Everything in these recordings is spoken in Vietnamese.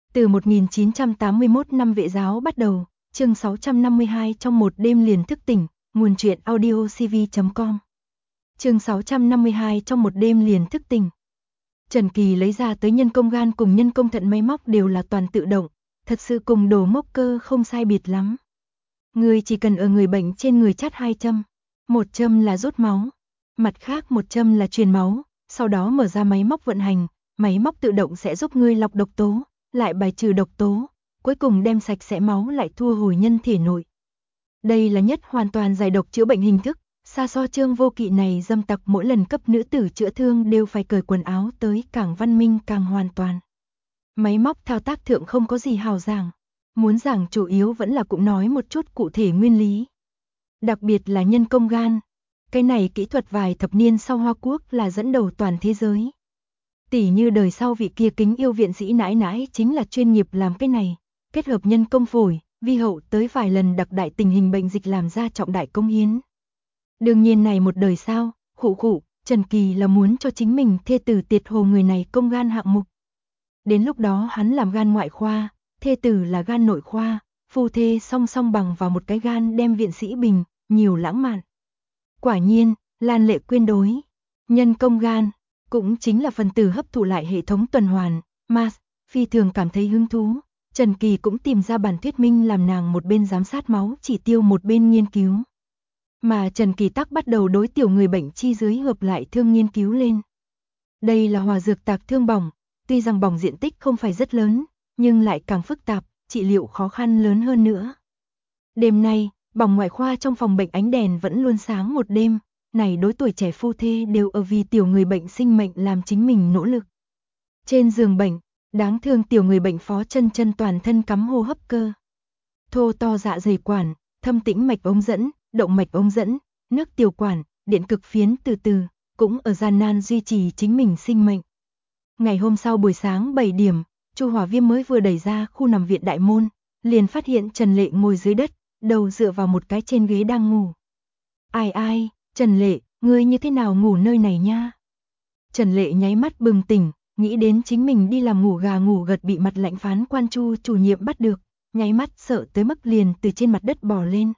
Từ 1981 năm vệ giáo bắt đầu, chương 652 trong một đêm liền thức tỉnh, nguồn truyện audio cv.com. Chương 652 trong một đêm liền thức tỉnh. Trần Kỳ lấy ra tới nhân công gan cùng nhân công thận máy móc đều là toàn tự động, thật sự cùng đồ mốc cơ không sai biệt lắm. Người chỉ cần ở người bệnh trên người chát 2 châm, một châm là rút máu, mặt khác một châm là truyền máu, sau đó mở ra máy móc vận hành, máy móc tự động sẽ giúp ngươi lọc độc tố, lại bài trừ độc tố, cuối cùng đem sạch sẽ máu lại thu hồi nhân thể nội. Đây là nhất hoàn toàn giải độc chữa bệnh hình thức, xa so Trương Vô Kỵ này dâm tặc mỗi lần cấp nữ tử chữa thương đều phải cởi quần áo tới càng văn minh càng hoàn toàn. Máy móc thao tác thượng không có gì hào giảng, muốn giảng chủ yếu vẫn là cũng nói một chút cụ thể nguyên lý. Đặc biệt là nhân công gan, cái này kỹ thuật vài thập niên sau Hoa Quốc là dẫn đầu toàn thế giới. Tỷ như đời sau vị kia kính yêu viện sĩ nãi nãi chính là chuyên nghiệp làm cái này, kết hợp nhân công phổi, vi hậu tới vài lần đặc đại tình hình bệnh dịch làm ra trọng đại công hiến. Đương nhiên này một đời sau, Trần Kỳ là muốn cho chính mình thê tử tiệt hồ người này công gan hạng mục. Đến lúc đó hắn làm gan ngoại khoa, thê tử là gan nội khoa, phu thê song song bằng vào một cái gan đem viện sĩ bình, nhiều lãng mạn. Quả nhiên, Lan Lệ Quyên đối nhân công gan cũng chính là phần tử hấp thụ lại hệ thống tuần hoàn, MAS, phi thường cảm thấy hứng thú. Trần Kỳ cũng tìm ra bản thuyết minh làm nàng một bên giám sát máu chỉ tiêu một bên nghiên cứu. Mà Trần Kỳ tắc bắt đầu đối tiểu người bệnh chi dưới hợp lại thương nghiên cứu lên. Đây là hòa dược tạc thương bỏng, tuy rằng bỏng diện tích không phải rất lớn, nhưng lại càng phức tạp, trị liệu khó khăn lớn hơn nữa. Đêm nay, bỏng ngoại khoa trong phòng bệnh ánh đèn vẫn luôn sáng một đêm, này đối tuổi trẻ phu thê đều ở vì tiểu người bệnh sinh mệnh làm chính mình nỗ lực. Trên giường bệnh, đáng thương tiểu người bệnh Phó Chân Chân toàn thân cắm hô hấp cơ. Thô to dạ dày quản, thâm tĩnh mạch ống dẫn, động mạch ống dẫn, nước tiểu quản, điện cực phiến từ từ, cũng ở gian nan duy trì chính mình sinh mệnh. Ngày hôm sau buổi sáng 7 điểm, Chu Hỏa Viêm mới vừa đẩy ra khu nằm viện đại môn, liền phát hiện Trần Lệ ngồi dưới đất, đầu dựa vào một cái trên ghế đang ngủ. Ai, Trần Lệ, ngươi như thế nào ngủ nơi này nha? Trần Lệ nháy mắt bừng tỉnh, nghĩ đến chính mình đi làm ngủ gà ngủ gật bị mặt lạnh phán quan Chu chủ nhiệm bắt được, nháy mắt sợ tới mức liền từ trên mặt đất bò lên.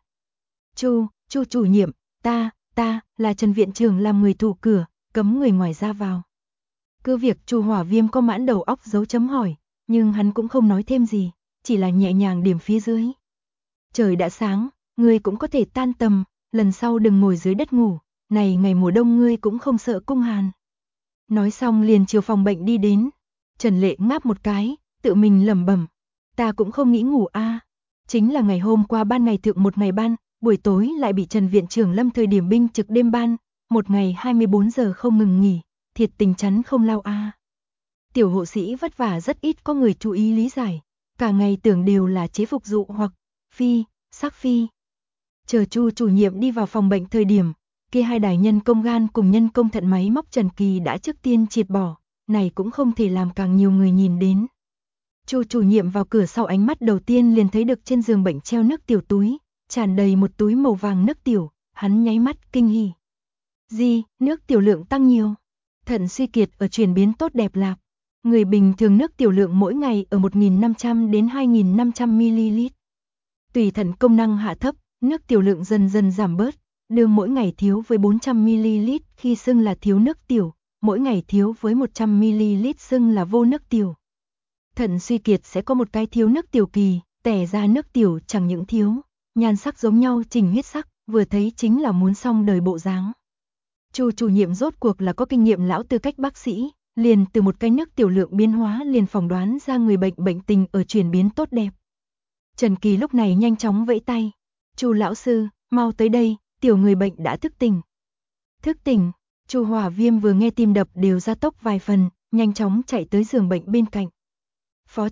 Chu chủ nhiệm, ta là Trần viện trưởng làm người thủ cửa, cấm người ngoài ra vào. Cứ việc Chu Hỏa Viêm có mãn đầu óc dấu chấm hỏi, nhưng hắn cũng không nói thêm gì, chỉ là nhẹ nhàng điểm phía dưới. Trời đã sáng, ngươi cũng có thể tan tầm, lần sau đừng ngồi dưới đất ngủ, này ngày mùa đông ngươi cũng không sợ cung hàn. Nói xong liền chiều phòng bệnh đi đến. Trần Lệ ngáp một cái, tự mình lẩm bẩm, ta cũng không nghĩ ngủ a, chính là ngày hôm qua ban ngày thượng một ngày ban, buổi tối lại bị Trần viện trưởng lâm thời điểm binh trực đêm ban, một ngày 24 giờ không ngừng nghỉ, thiệt tình chắn không lao a. Tiểu hộ sĩ vất vả rất ít có người chú ý lý giải, cả ngày tưởng đều là chế phục dụ hoặc sắc phi. Chờ Chu chủ nhiệm đi vào phòng bệnh thời điểm, kia hai đài nhân công gan cùng nhân công thận máy móc Trần Kỳ đã trước tiên triệt bỏ, này cũng không thể làm càng nhiều người nhìn đến. Chu chủ nhiệm vào cửa sau ánh mắt đầu tiên liền thấy được trên giường bệnh treo nước tiểu túi, tràn đầy một túi màu vàng nước tiểu, hắn nháy mắt kinh hỉ. Gì, nước tiểu lượng tăng nhiều? Thận suy kiệt ở chuyển biến tốt đẹp lạc. Người bình thường nước tiểu lượng mỗi ngày ở 1.500 đến 2.500 ml. Tùy thận công năng hạ thấp, nước tiểu lượng dần dần giảm bớt, đường mỗi ngày thiếu với 400 ml khi xưng là thiếu nước tiểu, mỗi ngày thiếu với 100 ml xưng là vô nước tiểu. Thận suy kiệt sẽ có một cái thiếu nước tiểu kỳ, tẻ ra nước tiểu chẳng những thiếu, nhan sắc giống nhau chỉnh huyết sắc, vừa thấy chính là muốn xong đời bộ dáng. Chu chủ nhiệm rốt cuộc là có kinh nghiệm lão tư cách bác sĩ, liền từ một cái nước tiểu lượng biến hóa liền phỏng đoán ra người bệnh bệnh tình ở chuyển biến tốt đẹp. Trần Kỳ lúc này nhanh chóng vẫy tay, Chu lão sư, mau tới đây, tiểu người bệnh đã thức tỉnh. Thức tỉnh, Chu Hỏa Viêm vừa nghe tim đập đều gia tốc vài phần, nhanh chóng chạy tới giường bệnh bên cạnh. Phó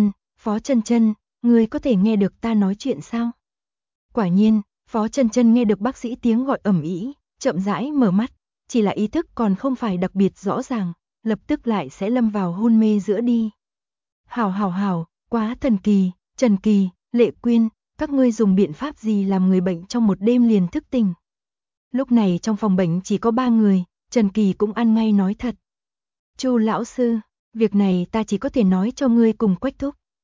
Chân Chân, ngươi có thể nghe được ta nói chuyện sao? Quả nhiên, Phó Chân Chân nghe được bác sĩ tiếng gọi ầm ĩ, chậm rãi mở mắt, chỉ là ý thức còn không phải đặc biệt rõ ràng, lập tức lại sẽ lâm vào hôn mê giữa đi. Hảo, quá thần kỳ, Trần Kỳ, Lệ Quyên, các ngươi dùng biện pháp gì làm người bệnh trong một đêm liền thức tỉnh? Lúc này trong phòng bệnh chỉ có 3 người, Trần Kỳ cũng ăn ngay nói thật. Chu lão sư, việc này ta chỉ có thể nói cho ngươi cùng Quách thúc,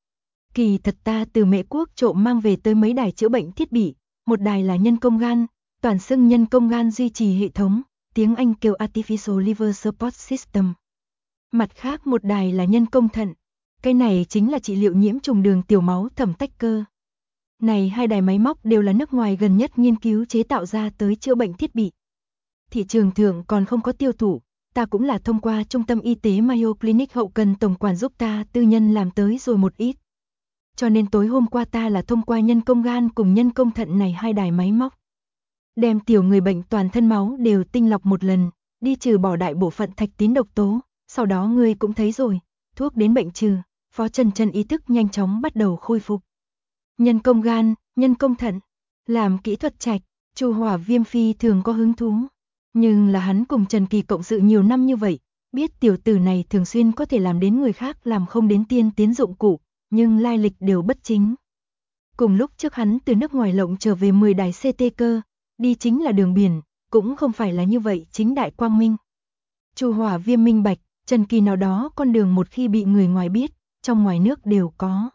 Kỳ thật ta từ Mễ Quốc trộm mang về tới mấy đài chữa bệnh thiết bị, một đài là nhân công gan, toàn xưng nhân công gan duy trì hệ thống, tiếng Anh kêu Artificial Liver Support System. Mặt khác một đài là nhân công thận, cái này chính là trị liệu nhiễm trùng đường tiểu máu thẩm tách cơ. Này hai đài máy móc đều là nước ngoài gần nhất nghiên cứu chế tạo ra tới chữa bệnh thiết bị. Thị trường thượng còn không có tiêu thụ, ta cũng là thông qua trung tâm y tế Mayo Clinic hậu cần tổng quản giúp ta tư nhân làm tới rồi một ít. Cho nên tối hôm qua ta là thông qua nhân công gan cùng nhân công thận này hai đài máy móc. Đem tiểu người bệnh toàn thân máu đều tinh lọc một lần, đi trừ bỏ đại bộ phận thạch tín độc tố, sau đó ngươi cũng thấy rồi, thuốc đến bệnh trừ, Phó Trần Trần ý thức nhanh chóng bắt đầu khôi phục. Nhân công gan, nhân công thận, làm kỹ thuật trạch, Chu Hỏa Viêm phi thường có hứng thú. Nhưng là hắn cùng Trần Kỳ cộng sự nhiều năm như vậy, biết tiểu tử này thường xuyên có thể làm đến người khác làm không đến tiên tiến dụng cụ, nhưng lai lịch đều bất chính. Cùng lúc trước hắn từ nước ngoài lộng trở về 10 đài CT cơ, đi chính là đường biển, cũng không phải là như vậy chính đại quang minh. Chu Hỏa Viêm minh bạch, Trần Kỳ nào đó con đường một khi bị người ngoài biết, trong ngoài nước đều có.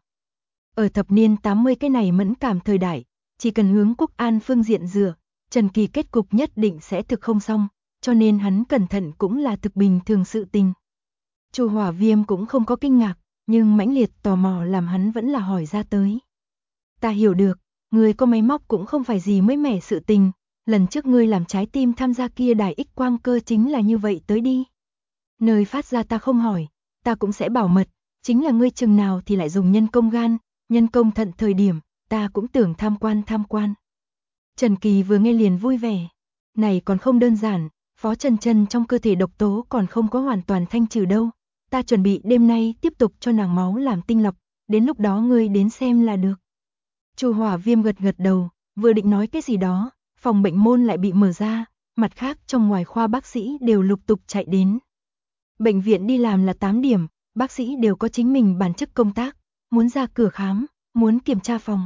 Ở thập niên 80 cái này mẫn cảm thời đại, chỉ cần hướng quốc an phương diện dựa, Trần Kỳ kết cục nhất định sẽ thực không xong, cho nên hắn cẩn thận cũng là thực bình thường sự tình. Chu Hỏa Viêm cũng không có kinh ngạc, nhưng mãnh liệt tò mò làm hắn vẫn là hỏi ra tới. Ta hiểu được, ngươi có máy móc cũng không phải gì mới mẻ sự tình, lần trước ngươi làm trái tim tham gia kia đài X quang cơ chính là như vậy tới đi. Nơi phát ra ta không hỏi, ta cũng sẽ bảo mật, chính là ngươi chừng nào thì lại dùng nhân công gan, nhân công thận thời điểm, ta cũng tưởng tham quan. Trần Kỳ vừa nghe liền vui vẻ, này còn không đơn giản, Phó Trần Trần trong cơ thể độc tố còn không có hoàn toàn thanh trừ đâu, ta chuẩn bị đêm nay tiếp tục cho nàng máu làm tinh lọc, đến lúc đó ngươi đến xem là được. Chu Hỏa Viêm gật đầu, vừa định nói cái gì đó, phòng bệnh môn lại bị mở ra, mặt khác trong ngoài khoa bác sĩ đều lục tục chạy đến. Bệnh viện đi làm là 8 điểm, bác sĩ đều có chính mình bản chức công tác, muốn ra cửa khám, muốn kiểm tra phòng.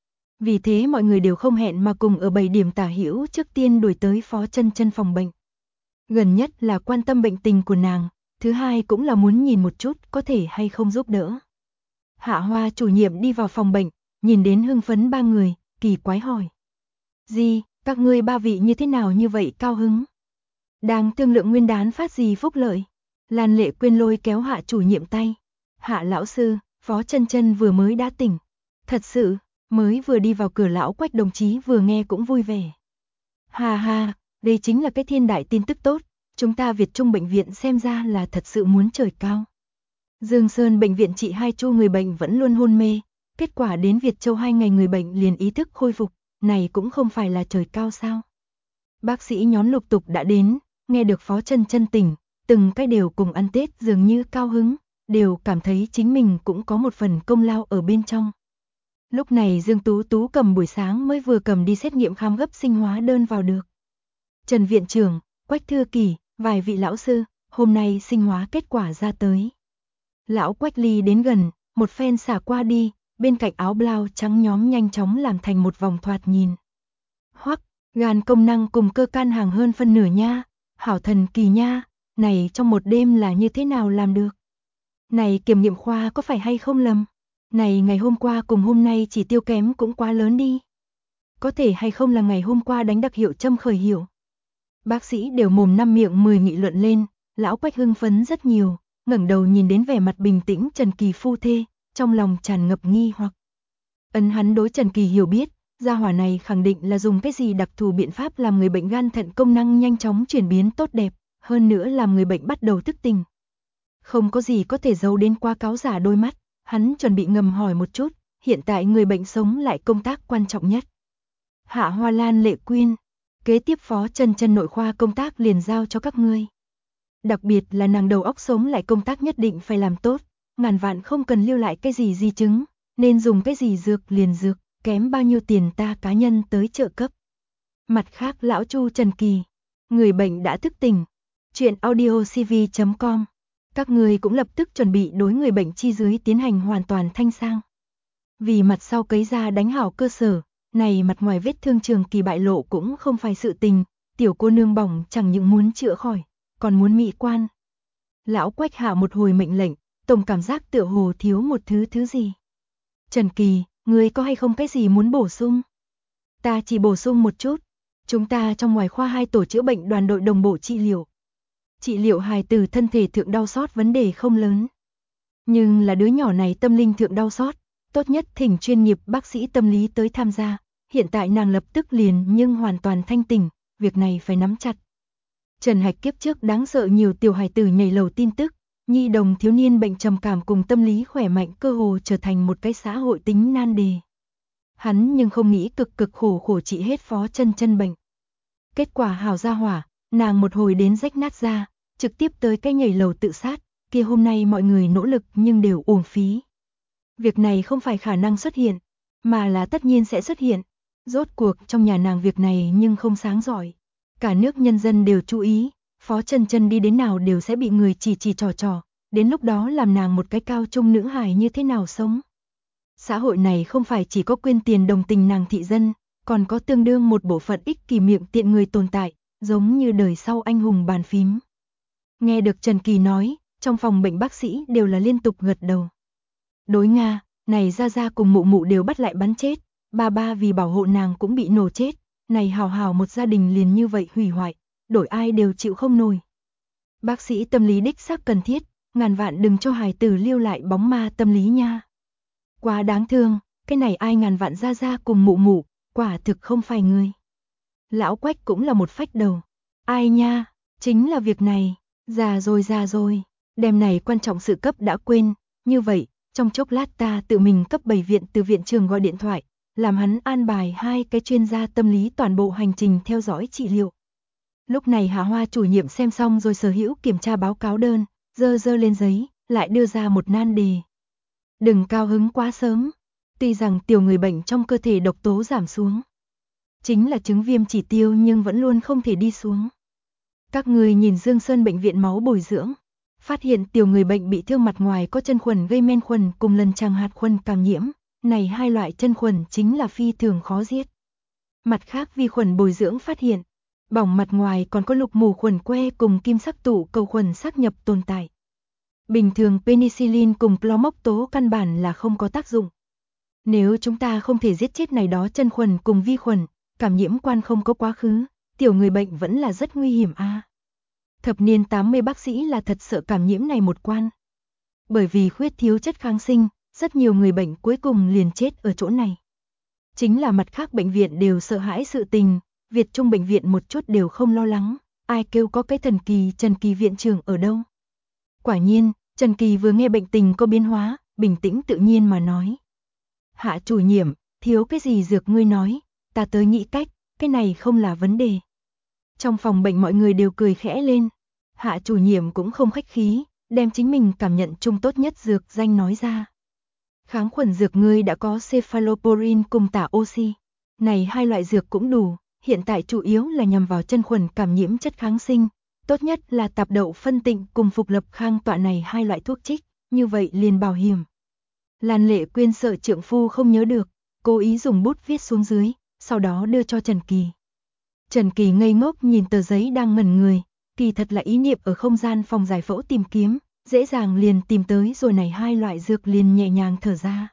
Vì thế mọi người đều không hẹn mà cùng ở 7 điểm tả hữu trước tiên đuổi tới Phó Trần Trần phòng bệnh. Gần nhất là quan tâm bệnh tình của nàng, thứ hai cũng là muốn nhìn một chút có thể hay không giúp đỡ. Hạ Hoa chủ nhiệm đi vào phòng bệnh, nhìn đến hưng phấn ba người, kỳ quái hỏi. Gì, các ngươi ba vị như thế nào như vậy cao hứng? Đang thương lượng nguyên đán phát gì phúc lợi? Lan Lệ Quyên lôi kéo Hạ chủ nhiệm tay. Hạ lão sư, Phó Trần Trần vừa mới đã tỉnh. Thật sự, mới vừa đi vào cửa lão Quách đồng chí vừa nghe cũng vui vẻ. Ha ha, đây chính là cái thiên đại tin tức tốt, chúng ta Việt Trung bệnh viện xem ra là thật sự muốn trời cao. Dương Sơn bệnh viện trị 2 chu người bệnh vẫn luôn hôn mê, kết quả đến Việt Châu 2 ngày người bệnh liền ý thức khôi phục, này cũng không phải là trời cao sao. Bác sĩ nhóm lục tục đã đến, nghe được Phó Trần Trần tỉnh, từng cái đều cùng ăn Tết dường như cao hứng, đều cảm thấy chính mình cũng có một phần công lao ở bên trong. Lúc này Dương Tú Tú cầm buổi sáng mới vừa cầm đi xét nghiệm khám gấp sinh hóa đơn vào được. Trần viện trưởng, Quách thư ký, vài vị lão sư, hôm nay sinh hóa kết quả ra tới. Lão Quách ly đến gần, một phen xả qua đi, bên cạnh áo blau trắng nhóm nhanh chóng làm thành một vòng thoạt nhìn. Hoắc, gan công năng cùng cơ can hàng hơn phân nửa nha, hảo thần kỳ nha, này trong một đêm là như thế nào làm được? Này kiểm nghiệm khoa có phải hay không lầm? Này ngày hôm qua cùng hôm nay chỉ tiêu kém cũng quá lớn đi. Có thể hay không là ngày hôm qua đánh đặc hiệu châm khởi hiệu? Bác sĩ đều mồm năm miệng 10 nghị luận lên, lão Quách hưng phấn rất nhiều, ngẩng đầu nhìn đến vẻ mặt bình tĩnh Trần Kỳ phu thê, trong lòng tràn ngập nghi hoặc. Hắn đối Trần Kỳ hiểu biết, gia hỏa này khẳng định là dùng cái gì đặc thù biện pháp làm người bệnh gan thận công năng nhanh chóng chuyển biến tốt đẹp, hơn nữa làm người bệnh bắt đầu thức tỉnh. Không có gì có thể giấu đến qua cáo giả đôi mắt, hắn chuẩn bị ngầm hỏi một chút, hiện tại người bệnh sống lại công tác quan trọng nhất. Hạ Hoa Lan Lệ Quyên, kế tiếp Phó Trần Trần nội khoa công tác liền giao cho các ngươi. Đặc biệt là nàng đầu óc sống lại công tác nhất định phải làm tốt, ngàn vạn không cần lưu lại cái gì di chứng, nên dùng cái gì dược liền dược, kém bao nhiêu tiền ta cá nhân tới trợ cấp. Mặt khác lão Chu Trần Kỳ, người bệnh đã thức tỉnh. Chuyện audiocv.com. Các người cũng lập tức chuẩn bị đối người bệnh chi dưới tiến hành hoàn toàn thanh sang. Vì mặt sau cấy ra đánh hảo cơ sở, này mặt ngoài vết thương Trường Kỳ bại lộ cũng không phải sự tình, tiểu cô nương bỏng chẳng những muốn chữa khỏi, còn muốn mỹ quan. Lão Quách hạ một hồi mệnh lệnh, tổng cảm giác tựa hồ thiếu một thứ gì. Trần Kỳ, ngươi có hay không cái gì muốn bổ sung? Ta chỉ bổ sung một chút. Chúng ta trong ngoài khoa 2 tổ chữa bệnh đoàn đội đồng bộ trị liệu. Trị liệu hài tử thân thể thượng đau xót vấn đề không lớn. Nhưng là đứa nhỏ này tâm linh thượng đau xót, tốt nhất thỉnh chuyên nghiệp bác sĩ tâm lý tới tham gia. Hiện tại nàng lập tức liền nhưng hoàn toàn thanh tỉnh, việc này phải nắm chặt. Trần Hạch kiếp trước đáng sợ nhiều tiểu hài tử nhảy lầu tin tức, nhi đồng thiếu niên bệnh trầm cảm cùng tâm lý khỏe mạnh cơ hồ trở thành một cái xã hội tính nan đề. Hắn nhưng không nghĩ cực khổ trị hết Phó Chân Chân bệnh. Kết quả hảo gia hỏa, nàng một hồi đến rách nát ra, trực tiếp tới cái nhảy lầu tự sát, kia hôm nay mọi người nỗ lực nhưng đều uổng phí. Việc này không phải khả năng xuất hiện, mà là tất nhiên sẽ xuất hiện. Rốt cuộc trong nhà nàng việc này nhưng không sáng giỏi. Cả nước nhân dân đều chú ý, Phó Chân Chân đi đến nào đều sẽ bị người chỉ trò, đến lúc đó làm nàng một cái cao trung nữ hài như thế nào sống. Xã hội này không phải chỉ có quyên tiền đồng tình nàng thị dân, còn có tương đương một bộ phận ích kỷ miệng tiện người tồn tại, giống như đời sau anh hùng bàn phím. Nghe được Trần Kỳ nói, trong phòng bệnh bác sĩ đều là liên tục gật đầu. Đối Nga, này Gia cùng mụ mụ đều bắt lại bắn chết, ba vì bảo hộ nàng cũng bị nổ chết, này hào một gia đình liền như vậy hủy hoại, đổi ai đều chịu không nổi. Bác sĩ tâm lý đích xác cần thiết, ngàn vạn đừng cho hài tử lưu lại bóng ma tâm lý nha. Quá đáng thương, cái này ai ngàn vạn Gia cùng mụ mụ, quả thực không phải người. Lão Quách cũng là một phách đầu. Ai nha, chính là việc này, già rồi, đêm này quan trọng sự cấp đã quên, như vậy, trong chốc lát ta tự mình cấp 7 viện từ viện trường gọi điện thoại, làm hắn an bài 2 cái chuyên gia tâm lý toàn bộ hành trình theo dõi trị liệu. Lúc này Hạ Hoa chủ nhiệm xem xong rồi sở hữu kiểm tra báo cáo đơn, dơ lên giấy, lại đưa ra một nan đề. Đừng cao hứng quá sớm, tuy rằng tiểu người bệnh trong cơ thể độc tố giảm xuống. Chính là chứng viêm chỉ tiêu nhưng vẫn luôn không thể đi xuống. Các người nhìn Dương Sơn bệnh viện máu bồi dưỡng, phát hiện tiểu người bệnh bị thương mặt ngoài có chân khuẩn gây men khuẩn cùng lần tràng hạt khuẩn cảm nhiễm, này 2 loại chân khuẩn chính là phi thường khó giết. Mặt khác vi khuẩn bồi dưỡng phát hiện, bỏng mặt ngoài còn có lục mù khuẩn que cùng kim sắc tụ cầu khuẩn xác nhập tồn tại. Bình thường penicillin cùng clomốc tố căn bản là không có tác dụng. Nếu chúng ta không thể giết chết này đó chân khuẩn cùng vi khuẩn, cảm nhiễm quan không có quá khứ, tiểu người bệnh vẫn là rất nguy hiểm a. Thập niên 80 bác sĩ là thật sợ cảm nhiễm này một quan. Bởi vì khuyết thiếu chất kháng sinh, rất nhiều người bệnh cuối cùng liền chết ở chỗ này. Chính là mặt khác bệnh viện đều sợ hãi sự tình, Việt Trung bệnh viện một chút đều không lo lắng, ai kêu có cái thần kỳ Trần Kỳ viện trưởng ở đâu. Quả nhiên, Trần Kỳ vừa nghe bệnh tình có biến hóa, bình tĩnh tự nhiên mà nói. Hạ chủ nhiệm, thiếu cái gì dược ngươi nói, ta tới nghĩ cách, cái này không là vấn đề. Trong phòng bệnh mọi người đều cười khẽ lên. Hạ chủ nhiệm cũng không khách khí, đem chính mình cảm nhận chung tốt nhất dược danh nói ra. Kháng khuẩn dược ngươi đã có cephalosporin cùng tả oxy. Này 2 loại dược cũng đủ, hiện tại chủ yếu là nhằm vào chân khuẩn cảm nhiễm chất kháng sinh. Tốt nhất là tạp đậu phân tịnh cùng phục lập khang tọa này 2 loại thuốc trích, như vậy liền bảo hiểm. Lan Lệ Quyên sợ trượng phu không nhớ được, cố ý dùng bút viết xuống dưới, sau đó đưa cho Trần Kỳ. Trần Kỳ ngây ngốc nhìn tờ giấy đang ngẩn người, kỳ thật là ý niệm ở không gian phòng giải phẫu tìm kiếm, dễ dàng liền tìm tới rồi này 2 loại dược liền nhẹ nhàng thở ra.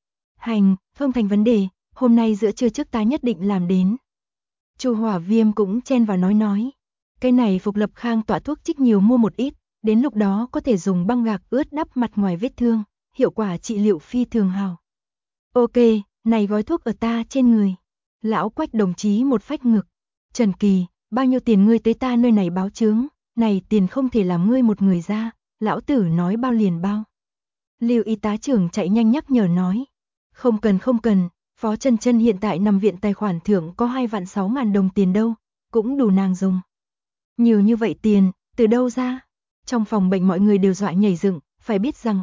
Hành, không thành vấn đề, hôm nay giữa trưa trước ta nhất định làm đến. Chu Hỏa Viêm cũng chen vào nói. Cái này phục lập khang tọa thuốc trích nhiều mua một ít, đến lúc đó có thể dùng băng gạc ướt đắp mặt ngoài vết thương, hiệu quả trị liệu phi thường hào. Ok, này gói thuốc ở ta trên người. Lão Quách đồng chí một phách ngực. Trần Kỳ, bao nhiêu tiền ngươi tới ta nơi này báo chướng, này tiền không thể làm ngươi một người ra, lão tử nói bao liền bao. Lưu y tá trưởng chạy nhanh nhắc nhở nói. Không cần, Phó Chân Chân hiện tại nằm viện tài khoản thưởng có 2.600.000 đồng tiền đâu, cũng đủ nàng dùng. Nhiều như vậy tiền, từ đâu ra? Trong phòng bệnh mọi người đều dọa nhảy dựng, phải biết rằng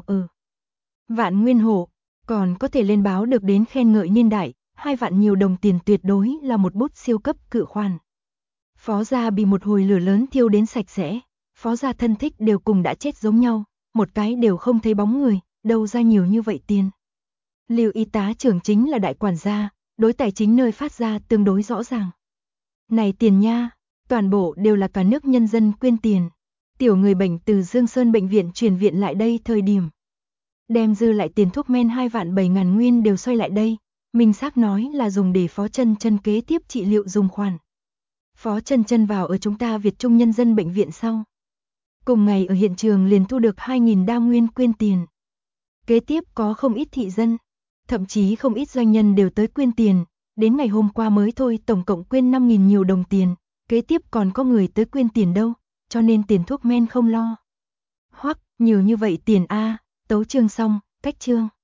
Vạn Nguyên Hổ, còn có thể lên báo được đến khen ngợi niên đại, 2 vạn nhiều đồng tiền tuyệt đối là một bút siêu cấp cự khoản. Phó gia bị một hồi lửa lớn thiêu đến sạch sẽ, Phó gia thân thích đều cùng đã chết giống nhau, một cái đều không thấy bóng người, đâu ra nhiều như vậy tiền. Lưu y tá trưởng chính là đại quản gia, đối tài chính nơi phát ra tương đối rõ ràng. Này tiền nha, toàn bộ đều là cả nước nhân dân quyên tiền. Tiểu người bệnh từ Dương Sơn bệnh viện chuyển viện lại đây thời điểm. Đem dư lại tiền thuốc men 2.700.000 nguyên đều xoay lại đây. Minh xác nói là dùng để Phó Chân Chân kế tiếp trị liệu dùng khoản. Phó Chân Chân vào ở chúng ta Việt Trung Nhân dân bệnh viện sau. Cùng ngày ở hiện trường liền thu được 2.000 đa nguyên quyên tiền. Kế tiếp có không ít thị dân, thậm chí không ít doanh nhân đều tới quyên tiền, đến ngày hôm qua mới thôi tổng cộng quyên 5.000 nhiều đồng tiền, kế tiếp còn có người tới quyên tiền đâu, cho nên tiền thuốc men không lo. Hoắc, nhiều như vậy tiền a, tấu chương xong, cách chương.